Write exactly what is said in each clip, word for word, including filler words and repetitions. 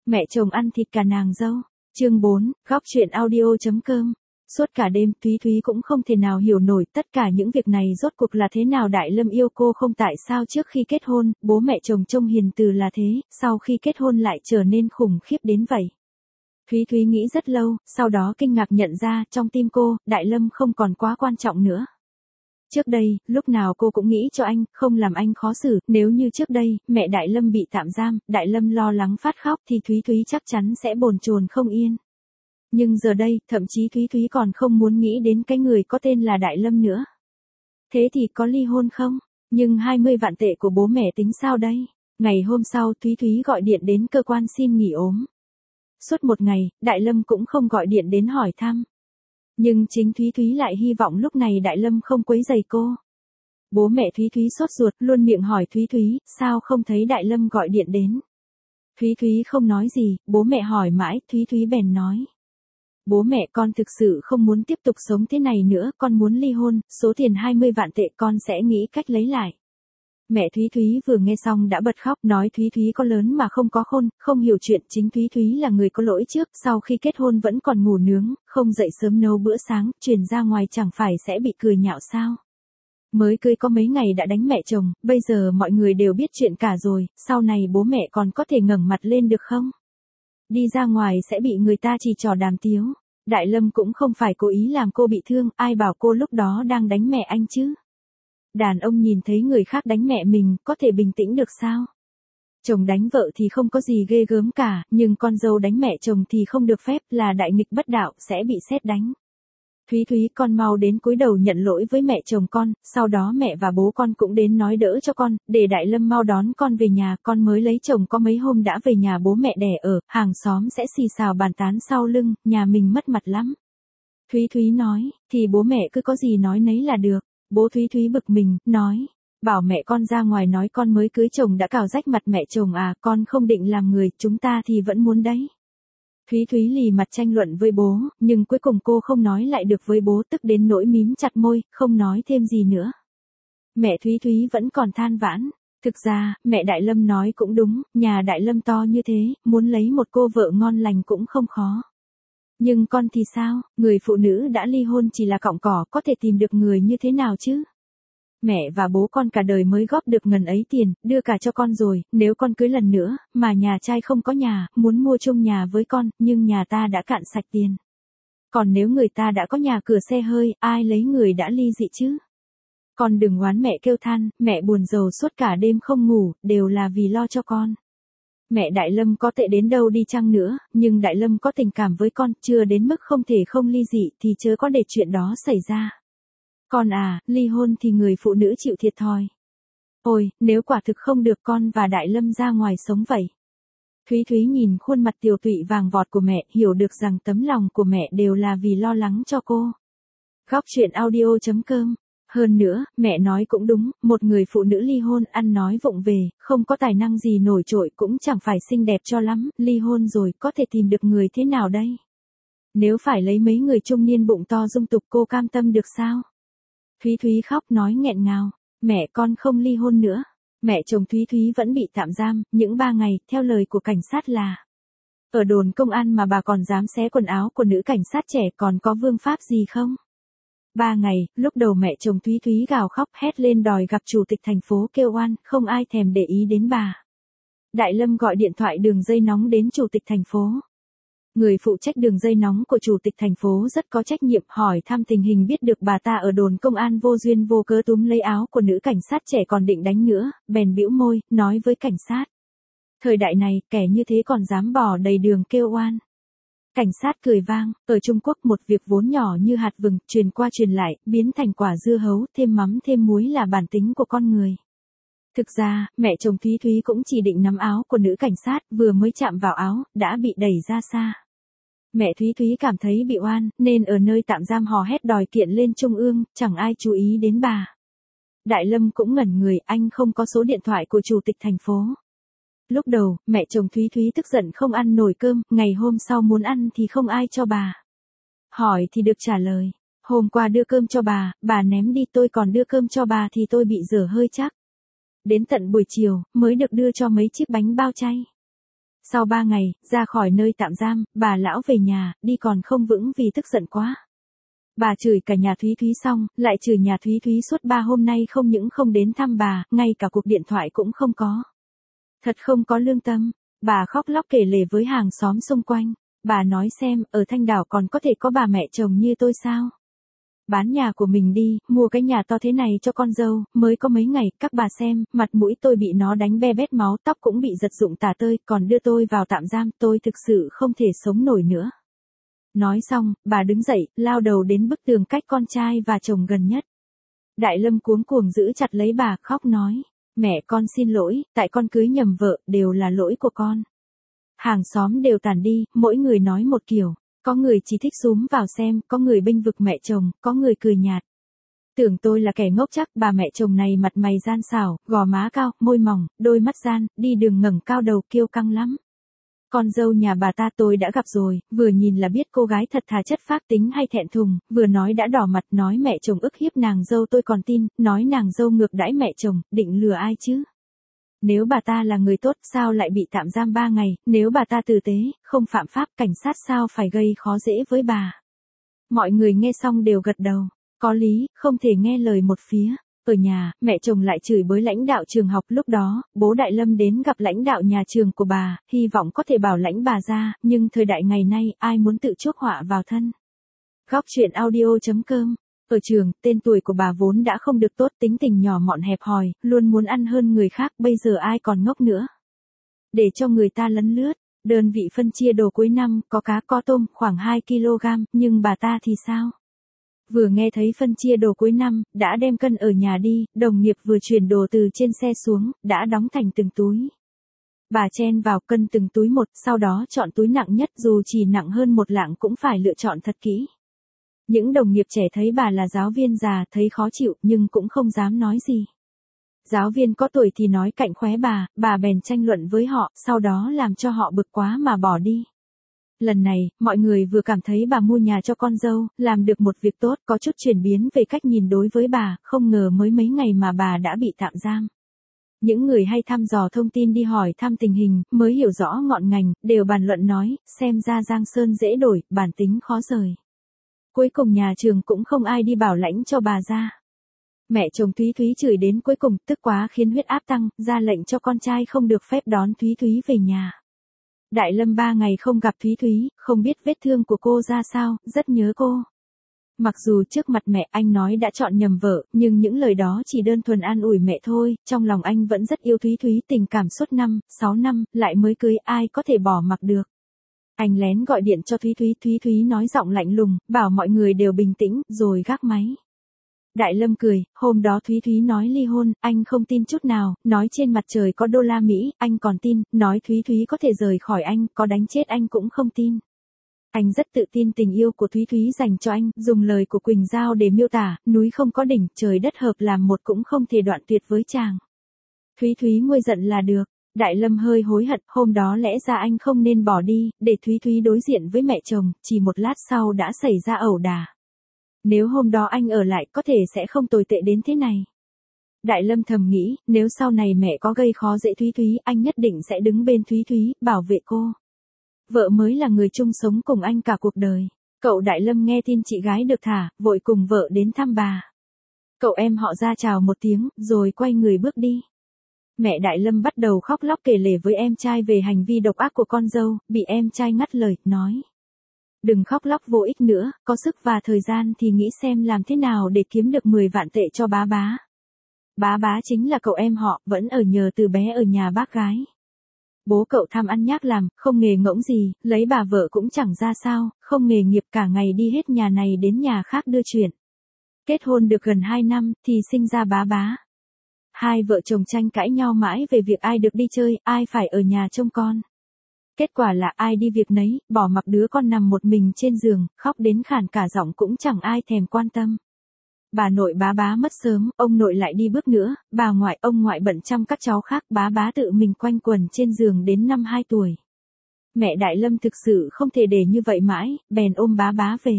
Mẹ chồng ăn thịt cả nàng dâu. Chương bốn, góc truyện audio.com. Suốt cả đêm Thúy Thúy cũng không thể nào hiểu nổi tất cả những việc này rốt cuộc là thế nào. Đại Lâm yêu cô không tại sao trước khi kết hôn, bố mẹ chồng trông hiền từ là thế, sau khi kết hôn lại trở nên khủng khiếp đến vậy. Thúy Thúy nghĩ rất lâu, sau đó kinh ngạc nhận ra trong tim cô, Đại Lâm không còn quá quan trọng nữa. Trước đây, lúc nào cô cũng nghĩ cho anh, không làm anh khó xử, nếu như trước đây, mẹ Đại Lâm bị tạm giam, Đại Lâm lo lắng phát khóc thì Thúy Thúy chắc chắn sẽ bồn chồn không yên. Nhưng giờ đây, thậm chí Thúy Thúy còn không muốn nghĩ đến cái người có tên là Đại Lâm nữa. Thế thì có ly hôn không? Nhưng hai mươi vạn tệ của bố mẹ tính sao đây? Ngày hôm sau Thúy Thúy gọi điện đến cơ quan xin nghỉ ốm. Suốt một ngày, Đại Lâm cũng không gọi điện đến hỏi thăm. Nhưng chính Thúy Thúy lại hy vọng lúc này Đại Lâm không quấy rầy cô. Bố mẹ Thúy Thúy sốt ruột, luôn miệng hỏi Thúy Thúy, sao không thấy Đại Lâm gọi điện đến? Thúy Thúy không nói gì, bố mẹ hỏi mãi, Thúy Thúy bèn nói. Bố mẹ, con thực sự không muốn tiếp tục sống thế này nữa, con muốn ly hôn, số tiền hai mươi vạn tệ con sẽ nghĩ cách lấy lại. Mẹ Thúy Thúy vừa nghe xong đã bật khóc, nói Thúy Thúy có lớn mà không có khôn, không hiểu chuyện, chính Thúy Thúy là người có lỗi trước, sau khi kết hôn vẫn còn ngủ nướng, không dậy sớm nấu bữa sáng, truyền ra ngoài chẳng phải sẽ bị cười nhạo sao. Mới cưới có mấy ngày đã đánh mẹ chồng, bây giờ mọi người đều biết chuyện cả rồi, sau này bố mẹ còn có thể ngẩng mặt lên được không? Đi ra ngoài sẽ bị người ta chỉ trỏ đàm tiếu. Đại Lâm cũng không phải cố ý làm cô bị thương, ai bảo cô lúc đó đang đánh mẹ anh chứ? Đàn ông nhìn thấy người khác đánh mẹ mình, có thể bình tĩnh được sao? Chồng đánh vợ thì không có gì ghê gớm cả, nhưng con dâu đánh mẹ chồng thì không được phép, là đại nghịch bất đạo, sẽ bị sét đánh. Thúy Thúy, con mau đến cúi đầu nhận lỗi với mẹ chồng con, sau đó mẹ và bố con cũng đến nói đỡ cho con, để Đại Lâm mau đón con về nhà, con mới lấy chồng có mấy hôm đã về nhà bố mẹ đẻ ở, hàng xóm sẽ xì xào bàn tán sau lưng, nhà mình mất mặt lắm. Thúy Thúy nói, thì bố mẹ cứ có gì nói nấy là được. Bố Thúy Thúy bực mình, nói, bảo mẹ con ra ngoài nói con mới cưới chồng đã cào rách mặt mẹ chồng à, con không định làm người, chúng ta thì vẫn muốn đấy. Thúy Thúy lì mặt tranh luận với bố, nhưng cuối cùng cô không nói lại được với bố, tức đến nỗi mím chặt môi, không nói thêm gì nữa. Mẹ Thúy Thúy vẫn còn than vãn. Thực ra, mẹ Đại Lâm nói cũng đúng, nhà Đại Lâm to như thế, muốn lấy một cô vợ ngon lành cũng không khó. Nhưng con thì sao, người phụ nữ đã ly hôn chỉ là cọng cỏ, có thể tìm được người như thế nào chứ? Mẹ và bố con cả đời mới góp được ngần ấy tiền, đưa cả cho con rồi, nếu con cưới lần nữa, mà nhà trai không có nhà, muốn mua chung nhà với con, nhưng nhà ta đã cạn sạch tiền. Còn nếu người ta đã có nhà cửa xe hơi, ai lấy người đã ly dị chứ? Con đừng oán mẹ kêu than, mẹ buồn rầu suốt cả đêm không ngủ, đều là vì lo cho con. Mẹ Đại Lâm có tệ đến đâu đi chăng nữa, nhưng Đại Lâm có tình cảm với con, chưa đến mức không thể không ly dị thì chớ có để chuyện đó xảy ra. Con à, ly hôn thì người phụ nữ chịu thiệt thòi. Ôi, nếu quả thực không được con và Đại Lâm ra ngoài sống vậy. Thúy Thúy nhìn khuôn mặt tiều tụy vàng vọt của mẹ, hiểu được rằng tấm lòng của mẹ đều là vì lo lắng cho cô. Góc truyện audio.com. Hơn nữa, mẹ nói cũng đúng, một người phụ nữ ly hôn ăn nói vụng về, không có tài năng gì nổi trội cũng chẳng phải xinh đẹp cho lắm, ly hôn rồi có thể tìm được người thế nào đây? Nếu phải lấy mấy người trung niên bụng to dung tục cô cam tâm được sao? Thúy Thúy khóc nói nghẹn ngào, mẹ con không ly hôn nữa. Mẹ chồng Thúy Thúy vẫn bị tạm giam, những ba ngày, theo lời của cảnh sát là. Ở đồn công an mà bà còn dám xé quần áo của nữ cảnh sát trẻ, còn có vương pháp gì không? Ba ngày, lúc đầu mẹ chồng Thúy Thúy gào khóc hét lên đòi gặp chủ tịch thành phố kêu oan, không ai thèm để ý đến bà. Đại Lâm gọi điện thoại đường dây nóng đến chủ tịch thành phố. Người phụ trách đường dây nóng của chủ tịch thành phố rất có trách nhiệm, hỏi thăm tình hình, biết được bà ta ở đồn công an vô duyên vô cớ túm lấy áo của nữ cảnh sát trẻ còn định đánh nữa, bèn bĩu môi, nói với cảnh sát. Thời đại này, kẻ như thế còn dám bỏ đầy đường kêu oan. Cảnh sát cười vang, ở Trung Quốc một việc vốn nhỏ như hạt vừng, truyền qua truyền lại, biến thành quả dưa hấu, thêm mắm thêm muối là bản tính của con người. Thực ra, mẹ chồng Thúy Thúy cũng chỉ định nắm áo của nữ cảnh sát, vừa mới chạm vào áo, đã bị đẩy ra xa. Mẹ Thúy Thúy cảm thấy bị oan, nên ở nơi tạm giam hò hét đòi kiện lên trung ương, chẳng ai chú ý đến bà. Đại Lâm cũng ngẩn người, anh không có số điện thoại của chủ tịch thành phố. Lúc đầu, mẹ chồng Thúy Thúy tức giận không ăn nổi cơm, ngày hôm sau muốn ăn thì không ai cho bà. Hỏi thì được trả lời, hôm qua đưa cơm cho bà, bà ném đi, tôi còn đưa cơm cho bà thì tôi bị dở hơi chắc. Đến tận buổi chiều, mới được đưa cho mấy chiếc bánh bao chay. Sau ba ngày, ra khỏi nơi tạm giam, bà lão về nhà, đi còn không vững vì tức giận quá. Bà chửi cả nhà Thúy Thúy xong, lại chửi nhà Thúy Thúy suốt ba hôm nay không những không đến thăm bà, ngay cả cuộc điện thoại cũng không có. Thật không có lương tâm. Bà khóc lóc kể lể với hàng xóm xung quanh. Bà nói xem, ở Thanh Đảo còn có thể có bà mẹ chồng như tôi sao? Bán nhà của mình đi, mua cái nhà to thế này cho con dâu, mới có mấy ngày, các bà xem, mặt mũi tôi bị nó đánh be bét máu, tóc cũng bị giật rụng tả tơi, còn đưa tôi vào tạm giam, tôi thực sự không thể sống nổi nữa. Nói xong, bà đứng dậy, lao đầu đến bức tường cách con trai và chồng gần nhất. Đại Lâm cuống cuồng giữ chặt lấy bà, khóc nói, mẹ con xin lỗi, tại con cưới nhầm vợ, đều là lỗi của con. Hàng xóm đều tản đi, mỗi người nói một kiểu. Có người chỉ thích xúm vào xem, có người bênh vực mẹ chồng, có người cười nhạt. Tưởng tôi là kẻ ngốc chắc, bà mẹ chồng này mặt mày gian xảo, gò má cao, môi mỏng, đôi mắt gian, đi đường ngẩng cao đầu kiêu căng lắm. Con dâu nhà bà ta tôi đã gặp rồi, vừa nhìn là biết cô gái thật thà chất phác tính hay thẹn thùng, vừa nói đã đỏ mặt nói mẹ chồng ức hiếp nàng dâu tôi còn tin, nói nàng dâu ngược đãi mẹ chồng, định lừa ai chứ? Nếu bà ta là người tốt sao lại bị tạm giam ba ngày, nếu bà ta tử tế, không phạm pháp cảnh sát sao phải gây khó dễ với bà. Mọi người nghe xong đều gật đầu, có lý, không thể nghe lời một phía. Ở nhà, mẹ chồng lại chửi bới lãnh đạo trường học lúc đó, bố Đại Lâm đến gặp lãnh đạo nhà trường của bà, hy vọng có thể bảo lãnh bà ra, nhưng thời đại ngày nay ai muốn tự chuốc họa vào thân. Góc chuyện audio chấm com. Ở trường, tên tuổi của bà vốn đã không được tốt, tính tình nhỏ mọn hẹp hòi, luôn muốn ăn hơn người khác, bây giờ ai còn ngốc nữa. Để cho người ta lấn lướt, đơn vị phân chia đồ cuối năm, có cá có tôm, khoảng hai ki lô gam, nhưng bà ta thì sao? Vừa nghe thấy phân chia đồ cuối năm, đã đem cân ở nhà đi, đồng nghiệp vừa chuyển đồ từ trên xe xuống, đã đóng thành từng túi. Bà chen vào cân từng túi một, sau đó chọn túi nặng nhất, dù chỉ nặng hơn một lạng cũng phải lựa chọn thật kỹ. Những đồng nghiệp trẻ thấy bà là giáo viên già, thấy khó chịu, nhưng cũng không dám nói gì. Giáo viên có tuổi thì nói cạnh khóe bà, bà bèn tranh luận với họ, sau đó làm cho họ bực quá mà bỏ đi. Lần này, mọi người vừa cảm thấy bà mua nhà cho con dâu, làm được một việc tốt, có chút chuyển biến về cách nhìn đối với bà, không ngờ mới mấy ngày mà bà đã bị tạm giam. Những người hay thăm dò thông tin đi hỏi thăm tình hình, mới hiểu rõ ngọn ngành, đều bàn luận nói, xem ra Giang Sơn dễ đổi, bản tính khó rời. Cuối cùng nhà trường cũng không ai đi bảo lãnh cho bà ra. Mẹ chồng Thúy Thúy chửi đến cuối cùng, tức quá khiến huyết áp tăng, ra lệnh cho con trai không được phép đón Thúy Thúy về nhà. Đại Lâm ba ngày không gặp Thúy Thúy, không biết vết thương của cô ra sao, rất nhớ cô. Mặc dù trước mặt mẹ anh nói đã chọn nhầm vợ, nhưng những lời đó chỉ đơn thuần an ủi mẹ thôi, trong lòng anh vẫn rất yêu Thúy Thúy, tình cảm suốt năm, sáu năm, lại mới cưới ai có thể bỏ mặc được. Anh lén gọi điện cho Thúy Thúy, Thúy Thúy nói giọng lạnh lùng, bảo mọi người đều bình tĩnh, rồi gác máy. Đại Lâm cười, hôm đó Thúy Thúy nói ly hôn, anh không tin chút nào, nói trên mặt trời có đô la Mỹ, anh còn tin, nói Thúy Thúy có thể rời khỏi anh, có đánh chết anh cũng không tin. Anh rất tự tin tình yêu của Thúy Thúy dành cho anh, dùng lời của Quỳnh Giao để miêu tả, núi không có đỉnh, trời đất hợp làm một cũng không thể đoạn tuyệt với chàng. Thúy Thúy nguôi giận là được. Đại Lâm hơi hối hận, hôm đó lẽ ra anh không nên bỏ đi, để Thúy Thúy đối diện với mẹ chồng, chỉ một lát sau đã xảy ra ẩu đả. Nếu hôm đó anh ở lại có thể sẽ không tồi tệ đến thế này. Đại Lâm thầm nghĩ, nếu sau này mẹ có gây khó dễ Thúy Thúy, anh nhất định sẽ đứng bên Thúy Thúy, bảo vệ cô. Vợ mới là người chung sống cùng anh cả cuộc đời. Cậu Đại Lâm nghe tin chị gái được thả, vội cùng vợ đến thăm bà. Cậu em họ ra chào một tiếng, rồi quay người bước đi. Mẹ Đại Lâm bắt đầu khóc lóc kể lể với em trai về hành vi độc ác của con dâu, bị em trai ngắt lời, nói. Đừng khóc lóc vô ích nữa, có sức và thời gian thì nghĩ xem làm thế nào để kiếm được mười vạn tệ cho bá bá. Bá bá chính là cậu em họ, vẫn ở nhờ từ bé ở nhà bác gái. Bố cậu tham ăn nhác làm, không nghề ngỗng gì, lấy bà vợ cũng chẳng ra sao, không nghề nghiệp cả ngày đi hết nhà này đến nhà khác đưa chuyện. Kết hôn được gần hai năm, thì sinh ra bá bá. Hai vợ chồng tranh cãi nhau mãi về việc ai được đi chơi, ai phải ở nhà trông con. Kết quả là ai đi việc nấy, bỏ mặc đứa con nằm một mình trên giường, khóc đến khản cả giọng cũng chẳng ai thèm quan tâm. Bà nội bá bá mất sớm, ông nội lại đi bước nữa, bà ngoại ông ngoại bận chăm các cháu khác, bá bá tự mình quanh quẩn trên giường đến năm hai tuổi. Mẹ Đại Lâm thực sự không thể để như vậy mãi, bèn ôm bá bá về.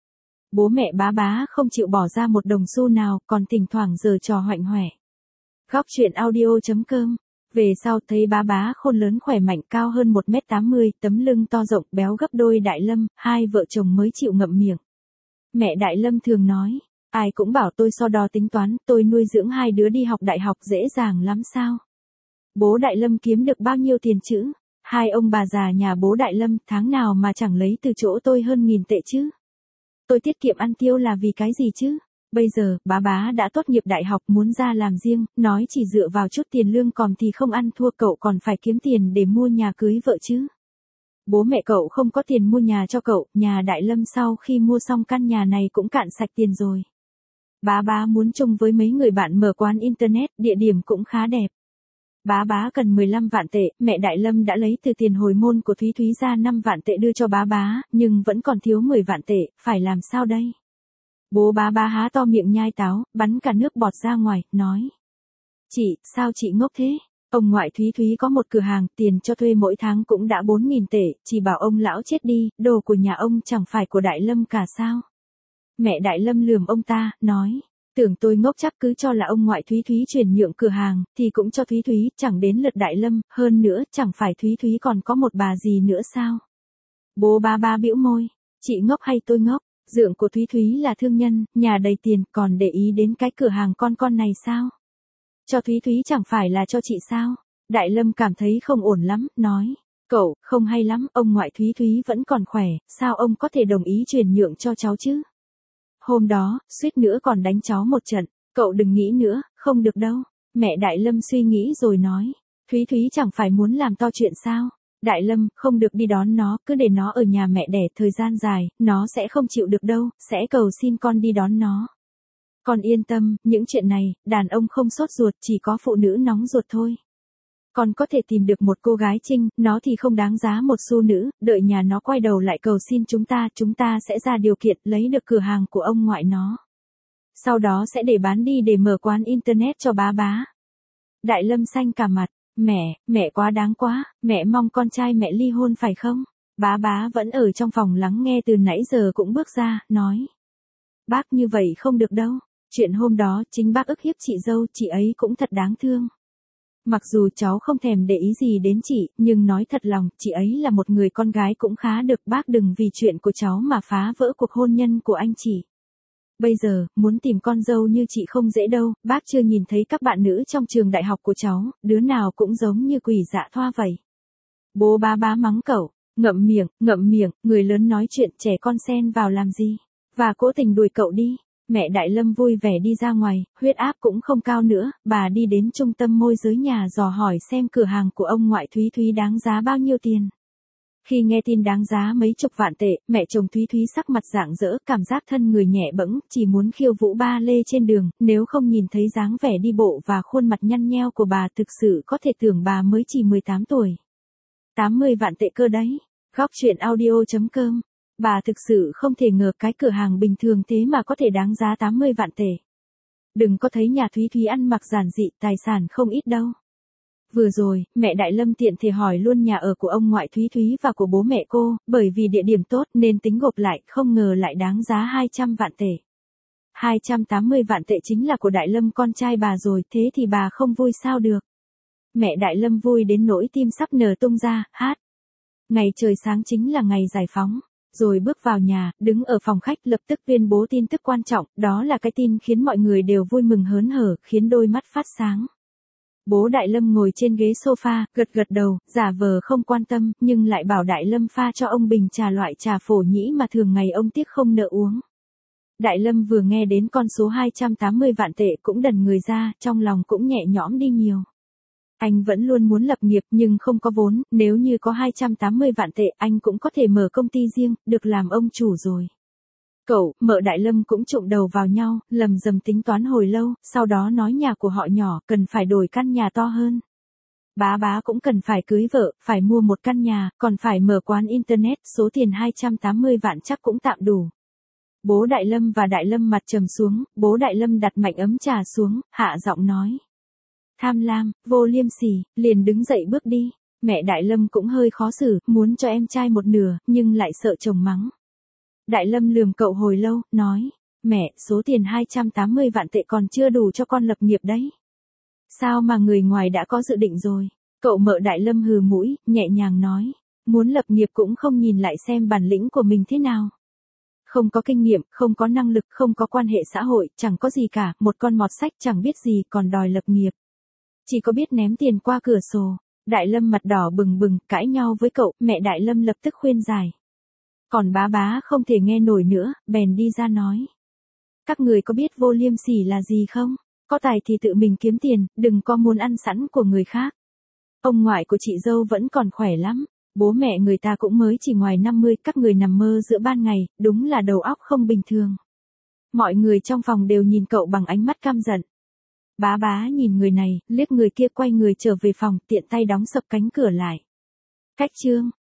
Bố mẹ bá bá không chịu bỏ ra một đồng xu nào, còn thỉnh thoảng giở trò hoạnh hoẻ. Góc chuyện audio chấm com Về sau thấy bá bá khôn lớn khỏe mạnh cao hơn một mét tám mươi, tấm lưng to rộng béo gấp đôi Đại Lâm, hai vợ chồng mới chịu ngậm miệng. Mẹ Đại Lâm thường nói, ai cũng bảo tôi so đo tính toán, tôi nuôi dưỡng hai đứa đi học đại học dễ dàng lắm sao? Bố Đại Lâm kiếm được bao nhiêu tiền chứ? Hai ông bà già nhà bố Đại Lâm tháng nào mà chẳng lấy từ chỗ tôi hơn nghìn tệ chứ? Tôi tiết kiệm ăn tiêu là vì cái gì chứ? Bây giờ, bá bá đã tốt nghiệp đại học muốn ra làm riêng, nói chỉ dựa vào chút tiền lương còm thì không ăn thua, cậu còn phải kiếm tiền để mua nhà cưới vợ chứ. Bố mẹ cậu không có tiền mua nhà cho cậu, nhà Đại Lâm sau khi mua xong căn nhà này cũng cạn sạch tiền rồi. Bá bá muốn chung với mấy người bạn mở quán internet, địa điểm cũng khá đẹp. Bá bá cần mười lăm vạn tệ, mẹ Đại Lâm đã lấy từ tiền hồi môn của Thúy Thúy ra năm vạn tệ đưa cho bá bá, nhưng vẫn còn thiếu mười vạn tệ, phải làm sao đây? Bố bá bá há to miệng nhai táo, bắn cả nước bọt ra ngoài, nói. Chị, sao chị ngốc thế? Ông ngoại Thúy Thúy có một cửa hàng, tiền cho thuê mỗi tháng cũng đã bốn nghìn tệ, chỉ bảo ông lão chết đi, đồ của nhà ông chẳng phải của Đại Lâm cả sao? Mẹ Đại Lâm lườm ông ta, nói. Tưởng tôi ngốc chắc cứ cho là ông ngoại Thúy Thúy chuyển nhượng cửa hàng, thì cũng cho Thúy Thúy, chẳng đến lượt Đại Lâm, hơn nữa, chẳng phải Thúy Thúy còn có một bà gì nữa sao? Bố bá bá bĩu môi, chị ngốc hay tôi ngốc? Dượng của Thúy Thúy là thương nhân, nhà đầy tiền, còn để ý đến cái cửa hàng con con này sao? Cho Thúy Thúy chẳng phải là cho chị sao? Đại Lâm cảm thấy không ổn lắm, nói. Cậu, không hay lắm, ông ngoại Thúy Thúy vẫn còn khỏe, sao ông có thể đồng ý chuyển nhượng cho cháu chứ? Hôm đó, suýt nữa còn đánh cháu một trận, cậu đừng nghĩ nữa, không được đâu. Mẹ Đại Lâm suy nghĩ rồi nói. Thúy Thúy chẳng phải muốn làm to chuyện sao? Đại Lâm, không được đi đón nó, cứ để nó ở nhà mẹ đẻ thời gian dài, nó sẽ không chịu được đâu, sẽ cầu xin con đi đón nó. Con yên tâm, những chuyện này, đàn ông không sốt ruột, chỉ có phụ nữ nóng ruột thôi. Con có thể tìm được một cô gái Trinh, nó thì không đáng giá một xu nữ, đợi nhà nó quay đầu lại cầu xin chúng ta, chúng ta sẽ ra điều kiện lấy được cửa hàng của ông ngoại nó. Sau đó sẽ để bán đi để mở quán internet cho bá bá. Đại Lâm xanh cả mặt. Mẹ, mẹ quá đáng quá, mẹ mong con trai mẹ ly hôn phải không? Bá bá vẫn ở trong phòng lắng nghe từ nãy giờ cũng bước ra, nói. Bác như vậy không được đâu, chuyện hôm đó chính bác ức hiếp chị dâu, chị ấy cũng thật đáng thương. Mặc dù cháu không thèm để ý gì đến chị, nhưng nói thật lòng, chị ấy là một người con gái cũng khá được, bác đừng vì chuyện của cháu mà phá vỡ cuộc hôn nhân của anh chị. Bây giờ, muốn tìm con dâu như chị không dễ đâu, bác chưa nhìn thấy các bạn nữ trong trường đại học của cháu, đứa nào cũng giống như quỷ dạ thoa vậy. Bố bá bá mắng cậu, ngậm miệng, ngậm miệng, người lớn nói chuyện trẻ con xen vào làm gì, và cố tình đuổi cậu đi. Mẹ Đại Lâm vui vẻ đi ra ngoài, huyết áp cũng không cao nữa, bà đi đến trung tâm môi giới nhà dò hỏi xem cửa hàng của ông ngoại Thúy Thúy đáng giá bao nhiêu tiền. Khi nghe tin đáng giá mấy chục vạn tệ, mẹ chồng Thúy Thúy sắc mặt rạng rỡ, cảm giác thân người nhẹ bẫng, chỉ muốn khiêu vũ ba lê trên đường, nếu không nhìn thấy dáng vẻ đi bộ và khuôn mặt nhăn nheo của bà thực sự có thể tưởng bà mới chỉ mười tám tuổi. tám mươi vạn tệ cơ đấy. Góc chuyện audio chấm com. Bà thực sự không thể ngờ cái cửa hàng bình thường thế mà có thể đáng giá tám mươi vạn tệ. Đừng có thấy nhà Thúy Thúy ăn mặc giản dị, tài sản không ít đâu. Vừa rồi, mẹ Đại Lâm tiện thể hỏi luôn nhà ở của ông ngoại Thúy Thúy và của bố mẹ cô, bởi vì địa điểm tốt nên tính gộp lại, không ngờ lại đáng giá hai trăm vạn tệ. hai trăm tám mươi vạn tệ chính là của Đại Lâm con trai bà rồi, thế thì bà không vui sao được. Mẹ Đại Lâm vui đến nỗi tim sắp nở tung ra, hát. Ngày trời sáng chính là ngày giải phóng. Rồi bước vào nhà, đứng ở phòng khách lập tức tuyên bố tin tức quan trọng, đó là cái tin khiến mọi người đều vui mừng hớn hở, khiến đôi mắt phát sáng. Bố Đại Lâm ngồi trên ghế sofa, gật gật đầu, giả vờ không quan tâm, nhưng lại bảo Đại Lâm pha cho ông bình trà loại trà phổ nhĩ mà thường ngày ông tiếc không nỡ uống. Đại Lâm vừa nghe đến con số hai trăm tám mươi vạn tệ cũng đần người ra, trong lòng cũng nhẹ nhõm đi nhiều. Anh vẫn luôn muốn lập nghiệp nhưng không có vốn, nếu như có hai trăm tám mươi vạn tệ anh cũng có thể mở công ty riêng, được làm ông chủ rồi. Cậu, mợ Đại Lâm cũng trụng đầu vào nhau, lầm rầm tính toán hồi lâu, sau đó nói nhà của họ nhỏ, cần phải đổi căn nhà to hơn. Bá bá cũng cần phải cưới vợ, phải mua một căn nhà, còn phải mở quán internet, số tiền hai trăm tám mươi vạn chắc cũng tạm đủ. Bố Đại Lâm và Đại Lâm mặt trầm xuống, bố Đại Lâm đặt mạnh ấm trà xuống, hạ giọng nói. Tham lam, vô liêm sỉ, liền đứng dậy bước đi. Mẹ Đại Lâm cũng hơi khó xử, muốn cho em trai một nửa, nhưng lại sợ chồng mắng. Đại Lâm lườm cậu hồi lâu, nói, mẹ, số tiền hai trăm tám mươi vạn tệ còn chưa đủ cho con lập nghiệp đấy. Sao mà người ngoài đã có dự định rồi? Cậu mợ Đại Lâm hừ mũi, nhẹ nhàng nói. Muốn lập nghiệp cũng không nhìn lại xem bản lĩnh của mình thế nào. Không có kinh nghiệm, không có năng lực, không có quan hệ xã hội, chẳng có gì cả, một con mọt sách chẳng biết gì còn đòi lập nghiệp. Chỉ có biết ném tiền qua cửa sổ. Đại Lâm mặt đỏ bừng bừng, cãi nhau với cậu, mẹ Đại Lâm lập tức khuyên giải. Còn bá bá không thể nghe nổi nữa, bèn đi ra nói. Các người có biết vô liêm sỉ là gì không? Có tài thì tự mình kiếm tiền, đừng có muốn ăn sẵn của người khác. Ông ngoại của chị dâu vẫn còn khỏe lắm. Bố mẹ người ta cũng mới chỉ ngoài năm mươi, các người nằm mơ giữa ban ngày, đúng là đầu óc không bình thường. Mọi người trong phòng đều nhìn cậu bằng ánh mắt căm giận. Bá bá nhìn người này, liếc người kia quay người trở về phòng, tiện tay đóng sập cánh cửa lại. Cách chương